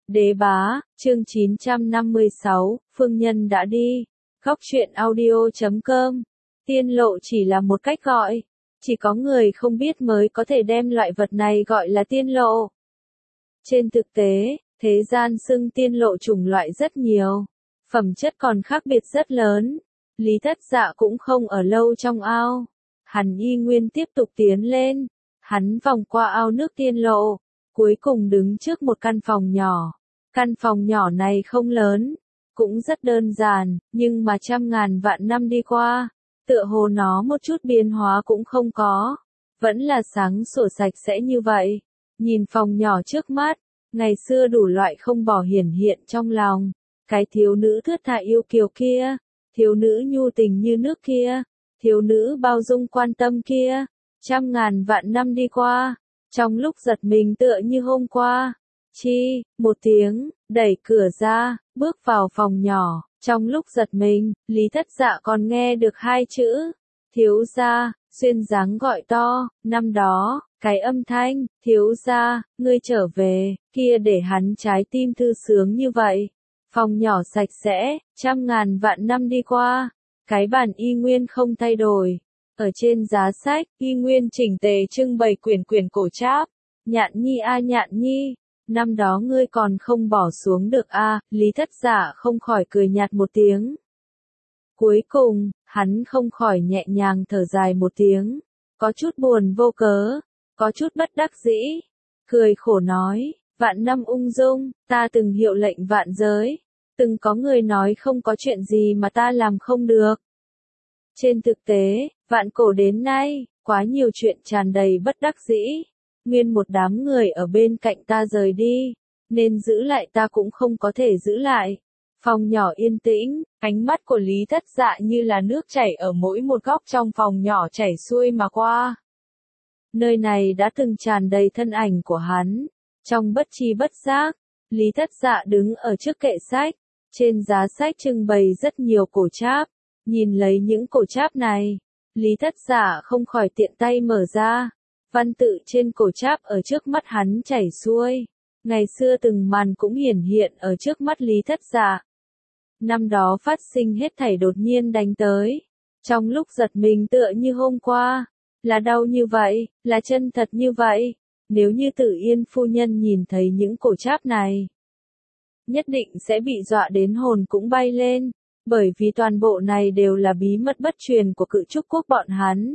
Đế bá, chương 956, Phương Nhân đã đi. Góc truyện audio.com. Tiên lộ chỉ là một cách gọi. Chỉ có người không biết mới có thể đem loại vật này gọi là tiên lộ. Trên thực tế, thế gian xưng tiên lộ chủng loại rất nhiều. Phẩm chất còn khác biệt rất lớn. Lý Thất Dạ cũng không ở lâu trong ao. Hắn y nguyên tiếp tục tiến lên. Hắn vòng qua ao nước tiên lộ. Cuối cùng đứng trước một căn phòng nhỏ. Căn phòng nhỏ này không lớn, cũng rất đơn giản, nhưng mà trăm ngàn vạn năm đi qua, tựa hồ nó một chút biến hóa cũng không có, vẫn là sáng sủa sạch sẽ như vậy. Nhìn phòng nhỏ trước mắt, ngày xưa đủ loại không bỏ hiển hiện trong lòng, cái thiếu nữ thướt tha yêu kiều kia, thiếu nữ nhu tình như nước kia, thiếu nữ bao dung quan tâm kia, trăm ngàn vạn năm đi qua, trong lúc giật mình tựa như hôm qua. Chi, một tiếng, đẩy cửa ra, bước vào phòng nhỏ, trong lúc giật mình, Lý Thất Dạ còn nghe được hai chữ, thiếu gia, xuyên dáng gọi to, năm đó, cái âm thanh, thiếu gia, ngươi trở về, kia để hắn trái tim thư sướng như vậy. Phòng nhỏ sạch sẽ, trăm ngàn vạn năm đi qua, cái bàn y nguyên không thay đổi. Ở trên giá sách, y nguyên chỉnh tề trưng bày quyển cổ tráp, Nhạn Nhi a Nhạn Nhi. Năm đó ngươi còn không bỏ xuống được a, Lý Thất Dạ không khỏi cười nhạt một tiếng. Cuối cùng, hắn không khỏi nhẹ nhàng thở dài một tiếng, có chút buồn vô cớ, có chút bất đắc dĩ, cười khổ nói, vạn năm ung dung, ta từng hiệu lệnh vạn giới, từng có người nói không có chuyện gì mà ta làm không được. Trên thực tế, vạn cổ đến nay, quá nhiều chuyện tràn đầy bất đắc dĩ. Nguyên một đám người ở bên cạnh ta rời đi, nên giữ lại ta cũng không có thể giữ lại. Phòng nhỏ yên tĩnh, ánh mắt của Lý Thất Dạ như là nước chảy ở mỗi một góc trong phòng nhỏ chảy xuôi mà qua. Nơi này đã từng tràn đầy thân ảnh của hắn. Trong bất tri bất giác, Lý Thất Dạ đứng ở trước kệ sách, trên giá sách trưng bày rất nhiều cổ tráp. Nhìn lấy những cổ tráp này, Lý Thất Dạ không khỏi tiện tay mở ra. Văn tự trên cổ tráp ở trước mắt hắn chảy xuôi. Ngày xưa từng màn cũng hiển hiện ở trước mắt Lý Thất Dạ. Năm đó phát sinh hết thảy đột nhiên đánh tới. Trong lúc giật mình tựa như hôm qua. Là đau như vậy, là chân thật như vậy. Nếu như Tử Yên phu nhân nhìn thấy những cổ tráp này, nhất định sẽ bị dọa đến hồn cũng bay lên. Bởi vì toàn bộ này đều là bí mật bất truyền của Cự Trúc Quốc bọn hắn.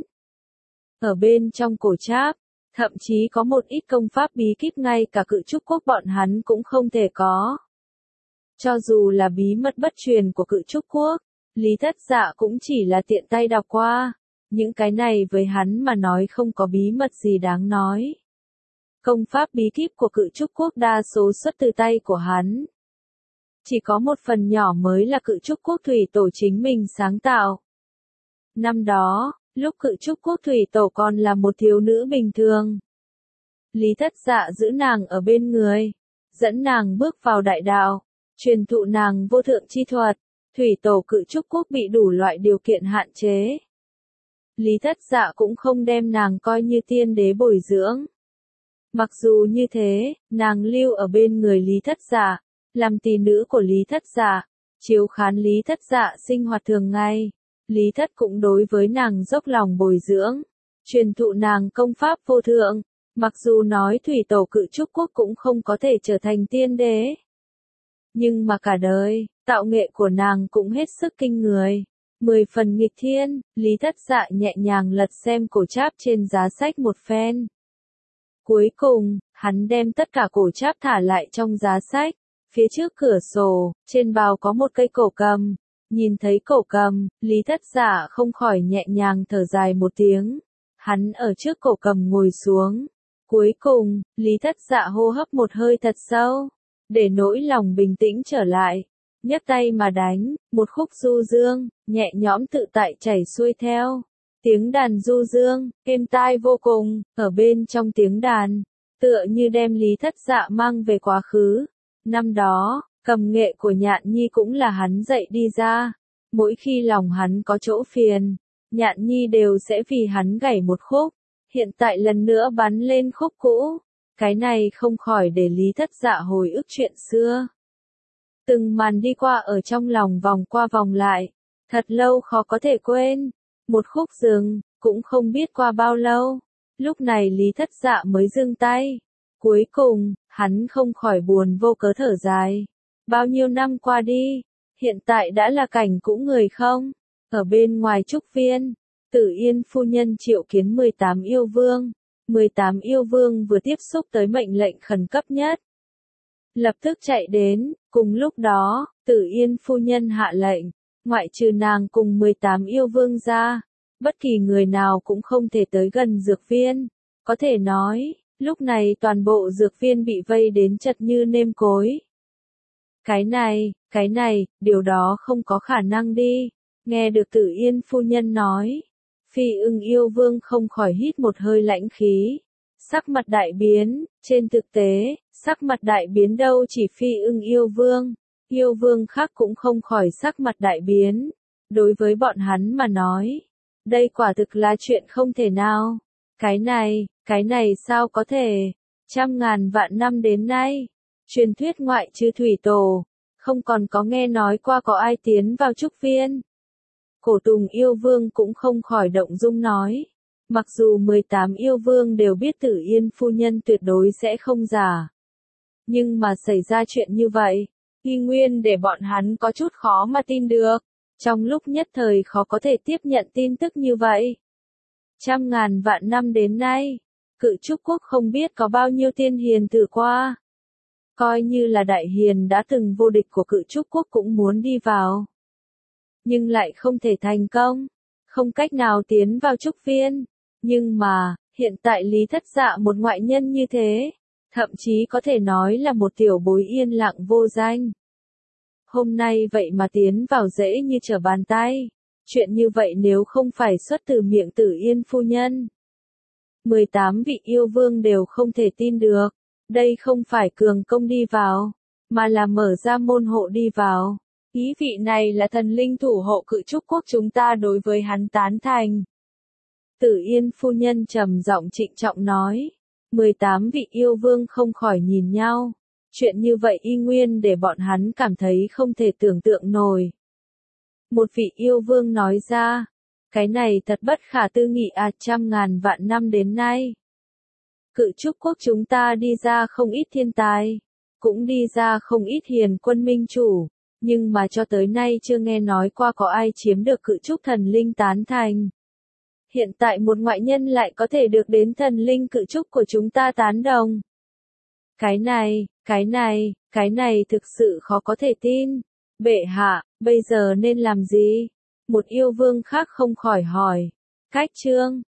Ở bên trong cổ tráp, thậm chí có một ít công pháp bí kíp ngay cả Cự Trúc Quốc bọn hắn cũng không thể có. Cho dù là bí mật bất truyền của Cự Trúc Quốc, Lý Thất Dạ cũng chỉ là tiện tay đọc qua. Những cái này với hắn mà nói không có bí mật gì đáng nói. Công pháp bí kíp của Cự Trúc Quốc đa số xuất từ tay của hắn. Chỉ có một phần nhỏ mới là Cự Trúc Quốc thủy tổ chính mình sáng tạo. Năm đó, lúc Cự Trúc Quốc thủy tổ còn là một thiếu nữ bình thường, Lý Thất Dạ giữ nàng ở bên người, dẫn nàng bước vào đại đạo, truyền thụ nàng vô thượng chi thuật. Thủy tổ Cự Trúc Quốc bị đủ loại điều kiện hạn chế. Lý Thất Dạ cũng không đem nàng coi như tiên đế bồi dưỡng. Mặc dù như thế, nàng lưu ở bên người Lý Thất Dạ, làm tỳ nữ của Lý Thất Dạ, chiếu khán Lý Thất Dạ sinh hoạt thường ngày. Lý Thất cũng đối với nàng dốc lòng bồi dưỡng, truyền thụ nàng công pháp vô thượng. Mặc dù nói thủy tổ Cự Trúc Quốc cũng không có thể trở thành tiên đế, nhưng mà cả đời, tạo nghệ của nàng cũng hết sức kinh người. 10 phần nghịch thiên. Lý Thất Dạ nhẹ nhàng lật xem cổ tráp trên giá sách một phen. Cuối cùng, hắn đem tất cả cổ tráp thả lại trong giá sách. Phía trước cửa sổ, trên bào có một cây cổ cầm. Nhìn thấy cổ cầm, Lý Thất Dạ không khỏi nhẹ nhàng thở dài một tiếng. Hắn ở trước cổ cầm ngồi xuống. Cuối cùng, Lý Thất Dạ hô hấp một hơi thật sâu, để nỗi lòng bình tĩnh trở lại. Nhấc tay mà đánh, một khúc du dương, nhẹ nhõm tự tại chảy xuôi theo. Tiếng đàn du dương, êm tai vô cùng, ở bên trong tiếng đàn, tựa như đem Lý Thất Dạ mang về quá khứ. Năm đó, cầm nghệ của Nhạn Nhi cũng là hắn dạy đi ra. Mỗi khi lòng hắn có chỗ phiền, Nhạn Nhi đều sẽ vì hắn gảy một khúc. Hiện tại lần nữa bắn lên khúc cũ. Cái này không khỏi để Lý Thất Dạ hồi ức chuyện xưa. Từng màn đi qua ở trong lòng vòng qua vòng lại, thật lâu khó có thể quên. Một khúc dừng, cũng không biết qua bao lâu. Lúc này Lý Thất Dạ mới dừng tay. Cuối cùng, hắn không khỏi buồn vô cớ thở dài. Bao nhiêu năm qua đi, hiện tại đã là cảnh cũ người không? Ở bên ngoài trúc viên, Tử Yên phu nhân triệu kiến 18 yêu vương. 18 yêu vương vừa tiếp xúc tới mệnh lệnh khẩn cấp nhất. Lập tức chạy đến, cùng lúc đó, Tử Yên phu nhân hạ lệnh, ngoại trừ nàng cùng 18 yêu vương ra, bất kỳ người nào cũng không thể tới gần dược viên. Có thể nói, lúc này toàn bộ dược viên bị vây đến chật như nêm cối. Cái này, điều đó không có khả năng đi. Nghe được Tử Yên phu nhân nói, Phi Ưng yêu vương không khỏi hít một hơi lãnh khí. Sắc mặt đại biến, trên thực tế, sắc mặt đại biến đâu chỉ Phi Ưng yêu vương khác cũng không khỏi sắc mặt đại biến. Đối với bọn hắn mà nói, đây quả thực là chuyện không thể nào. Cái này sao có thể? Trăm ngàn vạn năm đến nay, truyền thuyết ngoại trừ thủy tổ, không còn có nghe nói qua có ai tiến vào trúc viên. Cổ Tùng yêu vương cũng không khỏi động dung nói. Mặc dù 18 yêu vương đều biết Tử Yên phu nhân tuyệt đối sẽ không giả. Nhưng mà xảy ra chuyện như vậy, y nguyên để bọn hắn có chút khó mà tin được. Trong lúc nhất thời khó có thể tiếp nhận tin tức như vậy. Trăm ngàn vạn năm đến nay, Cự Trúc Quốc không biết có bao nhiêu tiên hiền tử qua. Coi như là đại hiền đã từng vô địch của Cự Trúc Quốc cũng muốn đi vào. Nhưng lại không thể thành công, không cách nào tiến vào trúc viên. Nhưng mà, hiện tại Lý Thất Dạ một ngoại nhân như thế, thậm chí có thể nói là một tiểu bối yên lặng vô danh. Hôm nay vậy mà tiến vào dễ như trở bàn tay. Chuyện như vậy nếu không phải xuất từ miệng Tử Yên phu nhân, 18 vị yêu vương đều không thể tin được. Đây không phải cường công đi vào, mà là mở ra môn hộ đi vào. Ý vị này là thần linh thủ hộ Cự Trúc Quốc chúng ta đối với hắn tán thành. Tử Yên phu nhân trầm giọng trịnh trọng nói. 18 vị yêu vương không khỏi nhìn nhau. Chuyện như vậy y nguyên để bọn hắn cảm thấy không thể tưởng tượng nổi. Một vị yêu vương nói ra. Cái này thật bất khả tư nghị à, trăm ngàn vạn năm đến nay. Cự Trúc Quốc chúng ta đi ra không ít thiên tài. Cũng đi ra không ít hiền quân minh chủ. Nhưng mà cho tới nay chưa nghe nói qua có ai chiếm được Cự Trúc thần linh tán thành. Hiện tại một ngoại nhân lại có thể được đến thần linh Cự Trúc của chúng ta tán đồng. Cái này thực sự khó có thể tin. Bệ hạ, bây giờ nên làm gì? Một yêu vương khác không khỏi hỏi. Cách chương